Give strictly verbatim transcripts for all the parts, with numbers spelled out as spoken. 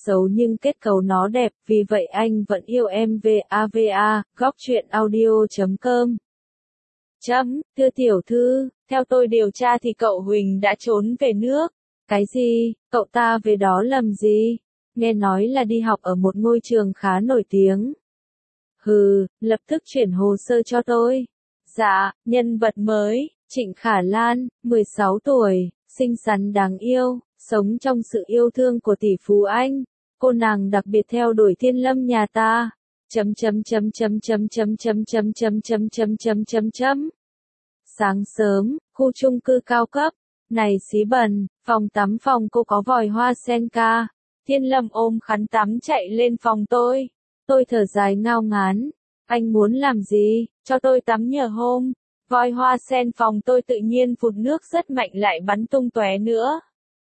xấu nhưng kết cấu nó đẹp, vì vậy anh vẫn yêu em vava, góc truyện audio chấm com. Chấm, thưa tiểu thư, theo tôi điều tra thì cậu Huỳnh đã trốn về nước. Cái gì, cậu ta về đó làm gì? Nghe nói là đi học ở một ngôi trường khá nổi tiếng. Hừ, lập tức chuyển hồ sơ cho tôi. Dạ, nhân vật mới, Trịnh Khả Lan, mười sáu tuổi, xinh xắn đáng yêu, sống trong sự yêu thương của tỷ phú Anh. Cô nàng đặc biệt theo đuổi Thiên Lâm nhà ta. Chấm chấm chấm chấm chấm chấm chấm chấm chấm chấm chấm chấm chấm chấm. Sáng sớm, khu chung cư cao cấp. Này xí bần, phòng tắm phòng cô có vòi hoa sen ca. Thiên Lâm ôm khăn tắm chạy lên phòng tôi. Tôi thở dài ngao ngán. Anh muốn làm gì? Cho tôi tắm nhờ hôm. Vòi hoa sen phòng tôi tự nhiên phụt nước rất mạnh lại bắn tung tóe nữa.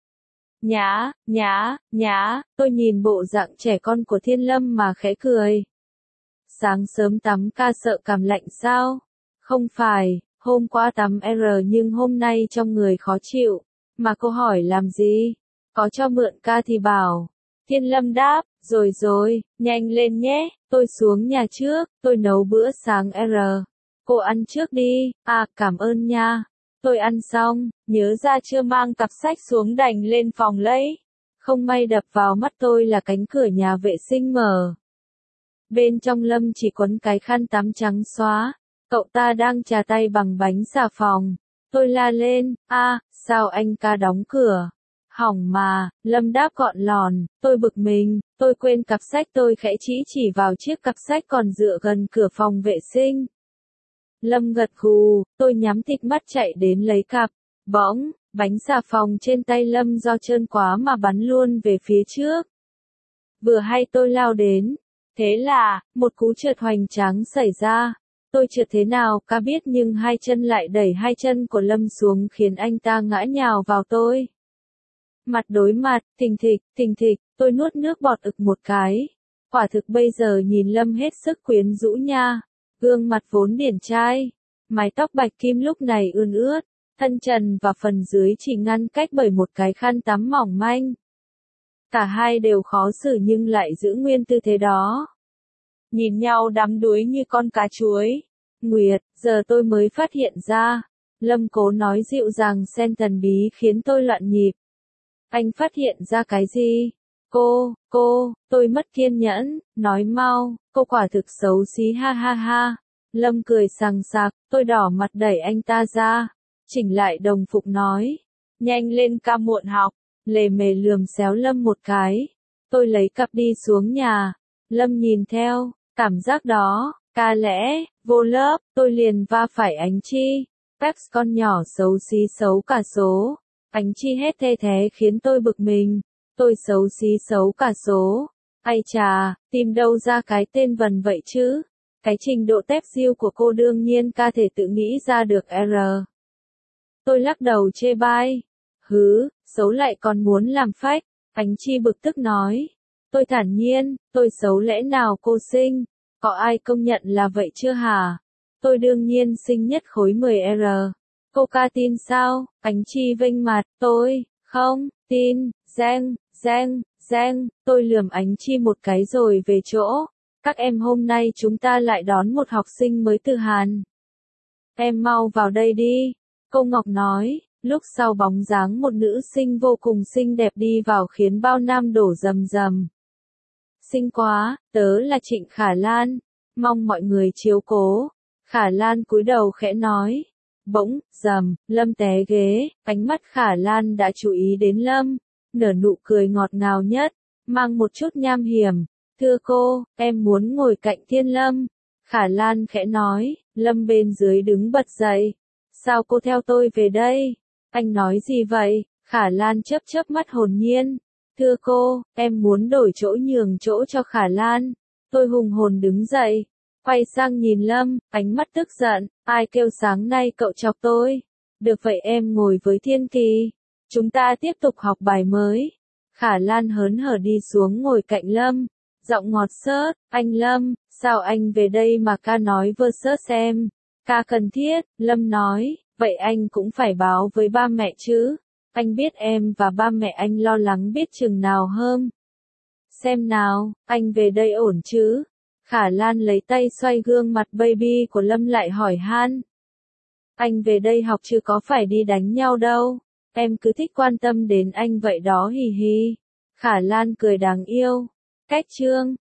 Nhá, nhá, nhá, tôi nhìn bộ dạng trẻ con của Thiên Lâm mà khẽ cười. Sáng sớm tắm ca sợ cảm lạnh sao? Không phải, hôm qua tắm R nhưng hôm nay trong người khó chịu. Mà cô hỏi làm gì? Có cho mượn ca thì bảo. Thiên Lâm đáp, rồi rồi, nhanh lên nhé, tôi xuống nhà trước, tôi nấu bữa sáng R. Cô ăn trước đi, à cảm ơn nha. Tôi ăn xong, nhớ ra chưa mang cặp sách xuống đành lên phòng lấy. Không may đập vào mắt tôi là cánh cửa nhà vệ sinh mở. Bên trong Lâm chỉ quấn cái khăn tắm trắng xóa. Cậu ta đang chà tay bằng bánh xà phòng. Tôi la lên, a, sao anh ca đóng cửa? Hỏng mà, Lâm đáp gọn lòn, tôi bực mình, tôi quên cặp sách tôi khẽ chỉ chỉ vào chiếc cặp sách còn dựa gần cửa phòng vệ sinh. Lâm gật gù, tôi nhắm tịt mắt chạy đến lấy cặp, bỗng, bánh xà phòng trên tay Lâm do trơn quá mà bắn luôn về phía trước. Vừa hay tôi lao đến, thế là, một cú trượt hoành tráng xảy ra. Tôi trượt thế nào ca biết nhưng hai chân lại đẩy hai chân của Lâm xuống khiến anh ta ngã nhào vào tôi. Mặt đối mặt, thình thịch, thình thịch, tôi nuốt nước bọt ực một cái. Quả thực bây giờ nhìn Lâm hết sức quyến rũ nha. Gương mặt vốn điển trai, mái tóc bạch kim lúc này ươn ướt, thân trần và phần dưới chỉ ngăn cách bởi một cái khăn tắm mỏng manh. Cả hai đều khó xử nhưng lại giữ nguyên tư thế đó. Nhìn nhau đắm đuối như con cá chuối. Nguyệt, giờ tôi mới phát hiện ra. Lâm cố nói dịu dàng xen thần bí khiến tôi loạn nhịp. Anh phát hiện ra cái gì? Cô, cô, tôi mất kiên nhẫn, nói mau, cô quả thực xấu xí ha ha ha. Lâm cười sằng sặc, tôi đỏ mặt đẩy anh ta ra. Chỉnh lại đồng phục nói. Nhanh lên ca muộn học. Lề mề lườm xéo Lâm một cái. Tôi lấy cặp đi xuống nhà. Lâm nhìn theo, cảm giác đó, ca lẽ, vô lớp, tôi liền va phải Ánh Chi. Peps con nhỏ xấu xí xấu cả số. Ánh Chi hét thê thế khiến tôi bực mình. Tôi xấu xí xấu cả số. Ai chà, tìm đâu ra cái tên vần vậy chứ? Cái trình độ tép diêu của cô đương nhiên ca thể tự nghĩ ra được R. Tôi lắc đầu chê bai. Hứ, xấu lại còn muốn làm phách. Ánh Chi bực tức nói. Tôi thản nhiên, tôi xấu lẽ nào cô xinh? Có ai công nhận là vậy chưa hả? Tôi đương nhiên xinh nhất khối mười R. Cô ca tin sao? Ánh Chi vênh mặt, tôi, không, tin, Giang, Giang, Giang, tôi lườm Ánh Chi một cái rồi về chỗ. Các em hôm nay chúng ta lại đón một học sinh mới từ Hàn. Em mau vào đây đi. Cô Ngọc nói, lúc sau bóng dáng một nữ sinh vô cùng xinh đẹp đi vào khiến bao nam đổ rầm rầm. Xinh quá, tớ là Trịnh Khả Lan. Mong mọi người chiếu cố. Khả Lan cúi đầu khẽ nói. Bỗng, rầm, Lâm té ghế, ánh mắt Khả Lan đã chú ý đến Lâm, nở nụ cười ngọt ngào nhất, mang một chút nham hiểm. Thưa cô, em muốn ngồi cạnh Thiên Lâm. Khả Lan khẽ nói, Lâm bên dưới đứng bật dậy. Sao cô theo tôi về đây? Anh nói gì vậy? Khả Lan chớp chớp mắt hồn nhiên. Thưa cô, em muốn đổi chỗ nhường chỗ cho Khả Lan. Tôi hùng hồn đứng dậy. Quay sang nhìn Lâm, ánh mắt tức giận, ai kêu sáng nay cậu chọc tôi. Được vậy em ngồi với Thiên Kỳ. Chúng ta tiếp tục học bài mới. Khả Lan hớn hở đi xuống ngồi cạnh Lâm. Giọng ngọt xớt, anh Lâm, sao anh về đây mà ca nói vơ sớt xem. Ca cần thiết, Lâm nói, vậy anh cũng phải báo với ba mẹ chứ. Anh biết em và ba mẹ anh lo lắng biết chừng nào hơn. xem nào, anh về đây ổn chứ? Khả Lan lấy tay xoay gương mặt baby của Lâm lại hỏi han. Anh về đây học chứ có phải đi đánh nhau đâu. Em cứ thích quan tâm đến anh vậy đó hì hì. Khả Lan cười đáng yêu. Cách chương